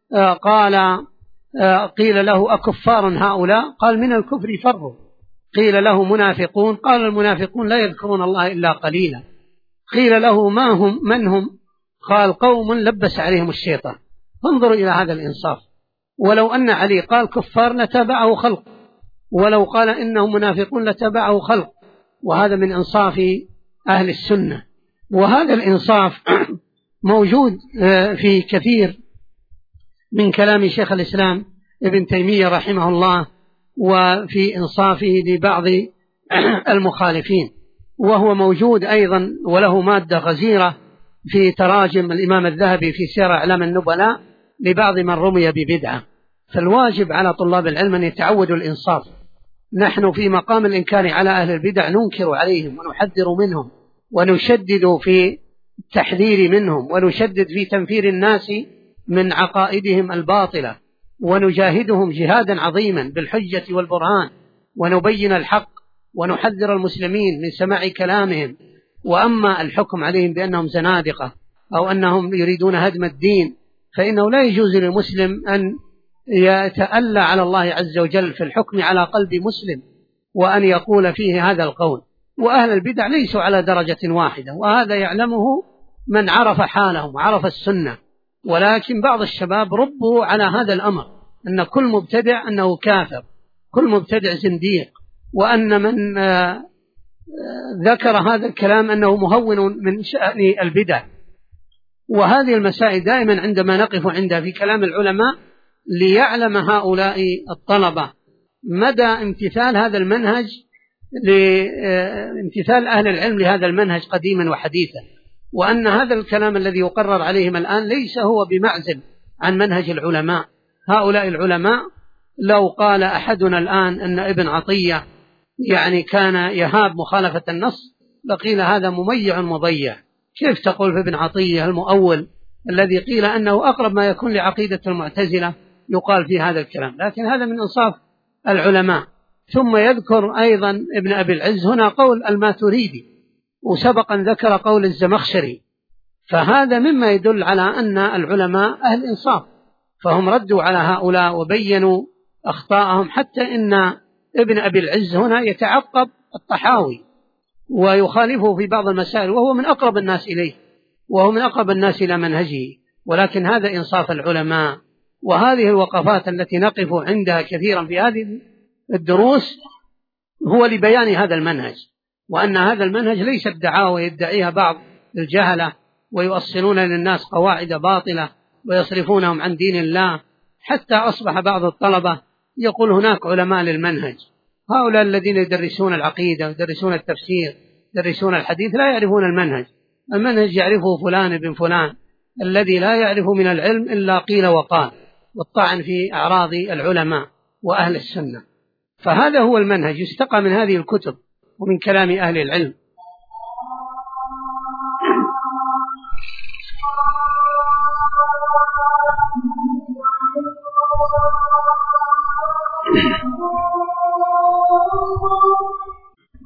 قيل له أكفار هؤلاء؟ قال من الكفر فروا. قيل له منافقون؟ قال المنافقون لا يذكرون الله إلا قليلا. قيل له ما هم؟ من هم؟ قال قوم لبس عليهم الشيطان. فانظروا إلى هذا الإنصاف، ولو أن علي قال كفار لتبعه خلق، ولو قال إنهم منافقون لتبعه خلق، وهذا من إنصاف أهل السنة. وهذا الإنصاف موجود في كثير من كلام شيخ الإسلام ابن تيمية رحمه الله، وفي إنصافه لبعض المخالفين، وهو موجود أيضا وله مادة غزيرة في تراجم الإمام الذهبي في سير أعلام النبلاء لبعض من رمي ببدعة. فالواجب على طلاب العلم أن يتعودوا الإنصاف. نحن في مقام الإنكار على أهل البدع ننكر عليهم ونحذر منهم ونشدد في التحذير منهم ونشدد في تنفير الناس من عقائدهم الباطلة، ونجاهدهم جهادا عظيما بالحجة والبرهان، ونبين الحق ونحذر المسلمين من سماع كلامهم. وأما الحكم عليهم بأنهم زنادقة أو أنهم يريدون هدم الدين فإنه لا يجوز للمسلم أن يتألى على الله عز وجل في الحكم على قلب مسلم وأن يقول فيه هذا القول. وأهل البدع ليسوا على درجة واحدة، وهذا يعلمه من عرف حالهم وعرف السنة، ولكن بعض الشباب ربوا على هذا الأمر أن كل مبتدع أنه كافر، كل مبتدع زنديق، وأن من ذكر هذا الكلام أنه مهون من شأن البدع. وهذه المسائل دائما عندما نقف عندها في كلام العلماء ليعلم هؤلاء الطلبة مدى امتثال هذا المنهج، لامتثال أهل العلم لهذا المنهج قديما وحديثا، وأن هذا الكلام الذي يقرر عليهم الآن ليس هو بمعزل عن منهج العلماء. هؤلاء العلماء لو قال أحدنا الآن أن ابن عطية يعني كان يهاب مخالفة النص لقيل هذا مميع مضيع. كيف تقول في ابن عطية المؤول الذي قيل أنه أقرب ما يكون لعقيدة المعتزلة يقال في هذا الكلام؟ لكن هذا من إنصاف العلماء. ثم يذكر أيضا ابن أبي العز هنا قول الماتريدي، وسبقا ذكر قول الزمخشري، فهذا مما يدل على أن العلماء أهل إنصاف، فهم ردوا على هؤلاء وبينوا أخطاءهم، حتى إن ابن أبي العز هنا يتعقب الطحاوي ويخالفه في بعض المسائل، وهو من أقرب الناس إليه وهو من أقرب الناس إلى منهجه. ولكن هذا إنصاف العلماء. وهذه الوقفات التي نقف عندها كثيرا في هذه الدروس هو لبيان هذا المنهج، وأن هذا المنهج ليس الدعاوى يدعيها بعض الجهلة ويؤصلون للناس قواعد باطلة ويصرفونهم عن دين الله، حتى أصبح بعض الطلبة يقول هناك علماء للمنهج. هؤلاء الذين يدرسون العقيدة ويدرسون التفسير يدرسون الحديث لا يعرفون المنهج. المنهج يعرفه فلان بن فلان، الذي لا يعرف من العلم إلا قيل وقال والطعن في أعراض العلماء وأهل السنة. فهذا هو المنهج يستقى من هذه الكتب ومن كلام أهل العلم.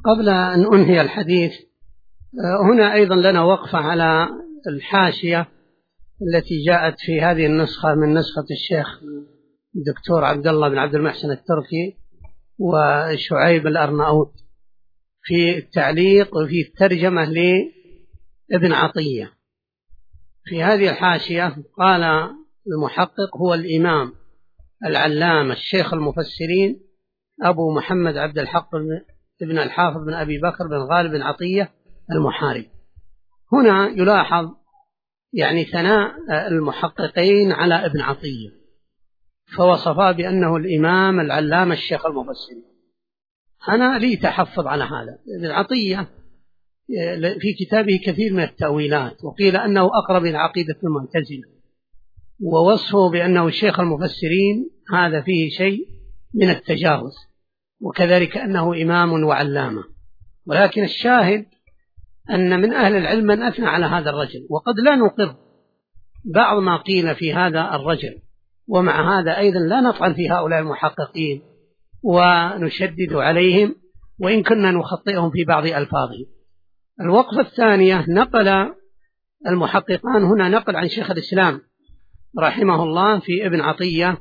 قبل أن أنهي الحديث هنا أيضا لنا وقفة على الحاشية التي جاءت في هذه النسخة من نسخة الشيخ الدكتور عبد الله بن عبد المحسن التركي وشعيب الأرناؤوط في التعليق وفي الترجمة لابن عطية. في هذه الحاشية قال المحقق: هو الإمام العلامة الشيخ المفسرين أبو محمد عبد الحق بن الحافظ بن أبي بكر بن غالب بن عطية المحارب. هنا يلاحظ يعني ثناء المحققين على ابن عطية، فوصفاه بأنه الإمام العلامة الشيخ المفسرين. أنا لي تحفظ على هذا. ابن عطية في كتابه كثير من التأويلات، وقيل أنه أقرب إلى عقيدة المعتزلة، ووصفه بأنه الشيخ المفسرين هذا فيه شيء من التجاوز، وكذلك أنه إمام وعلامة. ولكن الشاهد أن من أهل العلم من أثنى على هذا الرجل، وقد لا نقر بعض ما قيل في هذا الرجل، ومع هذا أيضا لا نطعن في هؤلاء المحققين ونشدد عليهم وإن كنا نخطئهم في بعض ألفاظهم. الوقفة الثانية نقل المحققان هنا نقل عن شيخ الإسلام رحمه الله في ابن عطية.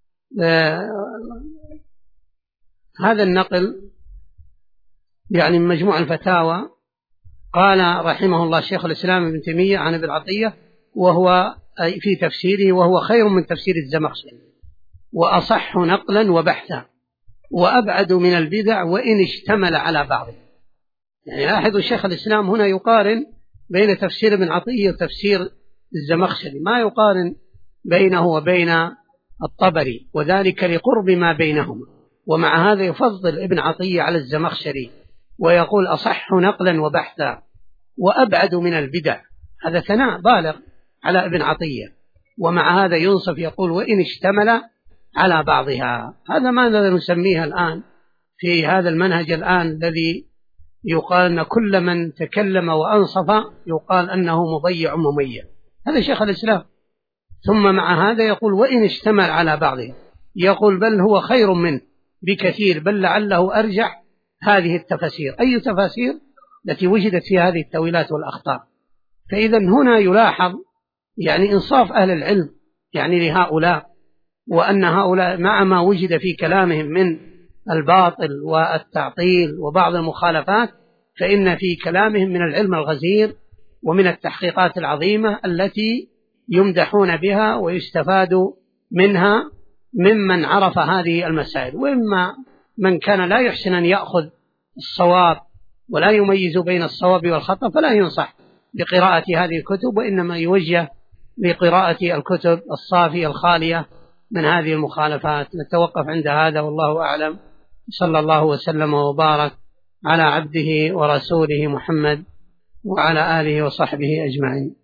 هذا النقل يعني من مجموع الفتاوى. قال رحمه الله شيخ الإسلام ابن تيمية عن ابن عطية وهو في تفسيره: وهو خير من تفسير الزمخشري، وأصح نقلا وبحثا، وأبعد من البدع وإن اشتمل على بعضه. يعني لاحظوا شيخ الإسلام هنا يقارن بين تفسير ابن عطية وتفسير الزمخشري، ما يقارن بينه وبين الطبري، وذلك لقرب ما بينهما. ومع هذا يفضل ابن عطية على الزمخشري ويقول: أصح نقلا وبحثا وأبعد من البدع. هذا ثناء بالغ على ابن عطية. ومع هذا ينصف يقول: وإن اشتمل على بعضها. هذا ما نسميه الآن في هذا المنهج الآن الذي يقال أن كل من تكلم وأنصف يقال أنه مضيع مميز. هذا شيخ الإسلام. ثم مع هذا يقول: وإن اشتمل على بعضه، يقول: بل هو خير منه بكثير، بل لعله أرجح هذه التفاسير. أي تفاسير؟ التي وجدت في هذه التأويلات والأخطاء. فإذا هنا يلاحظ يعني إنصاف أهل العلم يعني لهؤلاء، وأن هؤلاء مع ما وجد في كلامهم من الباطل والتعطيل وبعض المخالفات، فإن في كلامهم من العلم الغزير ومن التحقيقات العظيمة التي يمدحون بها ويستفاد منها ممن عرف هذه المسائل. وإما من كان لا يحسن أن يأخذ الصواب ولا يميز بين الصواب والخطأ فلا ينصح بقراءة هذه الكتب، وإنما يوجه لقراءة الكتب الصافية الخالية من هذه المخالفات. نتوقف عند هذا والله أعلم. صلى الله وسلم وبارك على عبده ورسوله محمد وعلى آله وصحبه أجمعين.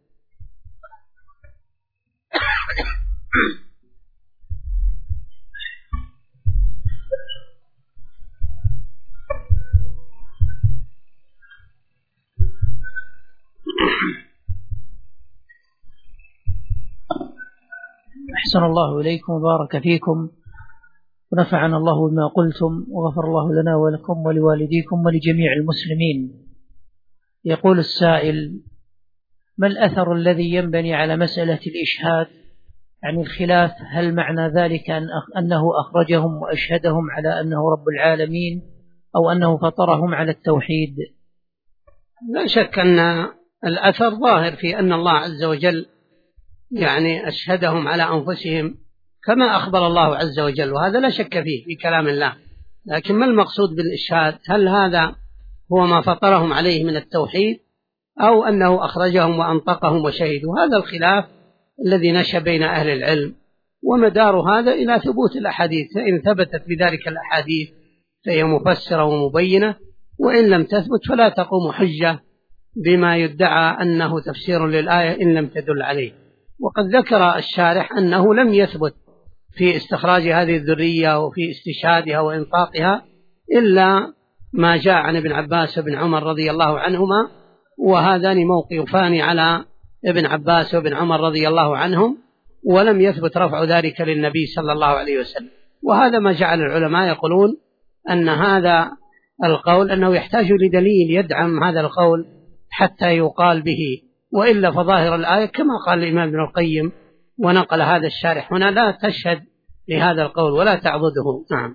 أحسن الله إليكم وبارك فيكم، ونفعنا الله بما قلتم، وغفر الله لنا ولكم ولوالديكم ولجميع المسلمين. يقول السائل: ما الأثر الذي ينبني على مسألة الإشهاد عن الخلاف؟ هل معنى ذلك أنه أخرجهم وأشهدهم على أنه رب العالمين، أو أنه فطرهم على التوحيد؟ لا شك أن الأثر ظاهر في أن الله عز وجل يعني أشهدهم على أنفسهم كما أخبر الله عز وجل، وهذا لا شك فيه في كلام الله. لكن ما المقصود بالإشهاد؟ هل هذا هو ما فطرهم عليه من التوحيد، أو أنه أخرجهم وأنطقهم وشهدوا؟ هذا الخلاف الذي نشأ بين أهل العلم، ومدار هذا إلى ثبوت الأحاديث. فإن ثبتت بذلك الأحاديث فهي مفسرة ومبينة، وإن لم تثبت فلا تقوم حجة بما يدعى أنه تفسير للآية إن لم تدل عليه. وقد ذكر الشارح أنه لم يثبت في استخراج هذه الذرية وفي استشهادها وإنطاقها إلا ما جاء عن ابن عباس وابن عمر رضي الله عنهما، وهذان موقفان على ابن عباس وابن عمر رضي الله عنهم، ولم يثبت رفع ذلك للنبي صلى الله عليه وسلم. وهذا ما جعل العلماء يقولون أن هذا القول أنه يحتاج لدليل يدعم هذا القول حتى يقال به، وإلا فظاهر الآية كما قال الإمام ابن القيم ونقل هذا الشارح هنا لا تشهد لهذا القول ولا تعضده. نعم.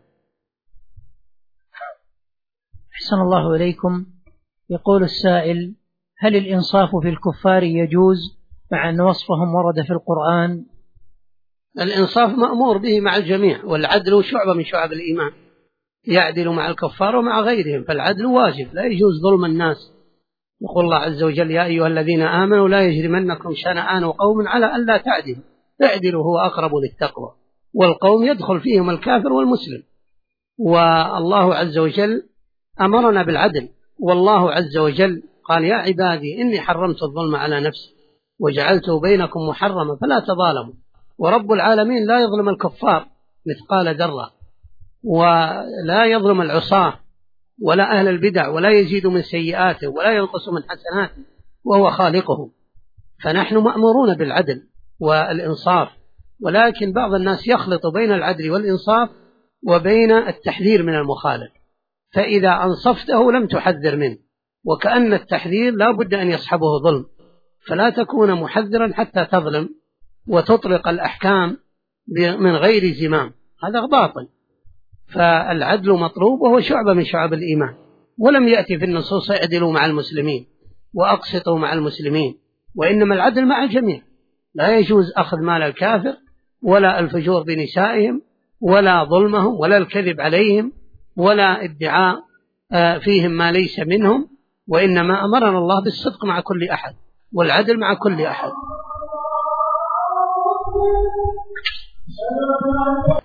أحسن الله إليكم. يقول السائل: هل الإنصاف في الكفار يجوز مع أن وصفهم ورد في القرآن؟ الإنصاف مأمور به مع الجميع، والعدل شعبة من شعب الإيمان، يعدل مع الكفار ومع غيرهم، فالعدل واجب، لا يجوز ظلم الناس. يقول الله عز وجل: يا أيها الذين آمنوا لا يجرمنكم شنآن قوم على ألا تعدلوا اعدلوا هو أقرب للتقوى. والقوم يدخل فيهم الكافر والمسلم، والله عز وجل أمرنا بالعدل، والله عز وجل قال: يا عبادي إني حرمت الظلم على نفسي وجعلته بينكم محرما فلا تظالموا. ورب العالمين لا يظلم الكفار مثقال ذرة، ولا يظلم العصاة ولا أهل البدع، ولا يزيد من سيئاته ولا ينقص من حسناته وهو خالقهم. فنحن مأمورون بالعدل والإنصاف، ولكن بعض الناس يخلط بين العدل والإنصاف وبين التحذير من المخالف، فإذا أنصفته لم تحذر منه، وكأن التحذير لا بد أن يصحبه ظلم، فلا تكون محذرا حتى تظلم وتطلق الأحكام من غير زمام، هذا باطل. فالعدل مطلوب وهو شعبة من شعب الإيمان، ولم يأتي في النصوص اعدلوا مع المسلمين وأقسطوا مع المسلمين، وإنما العدل مع الجميع. لا يجوز أخذ مال الكافر ولا الفجور بنسائهم ولا ظلمهم ولا الكذب عليهم ولا ادعاء فيهم ما ليس منهم، وإنما أمرنا الله بالصدق مع كل أحد والعدل مع كل أحد.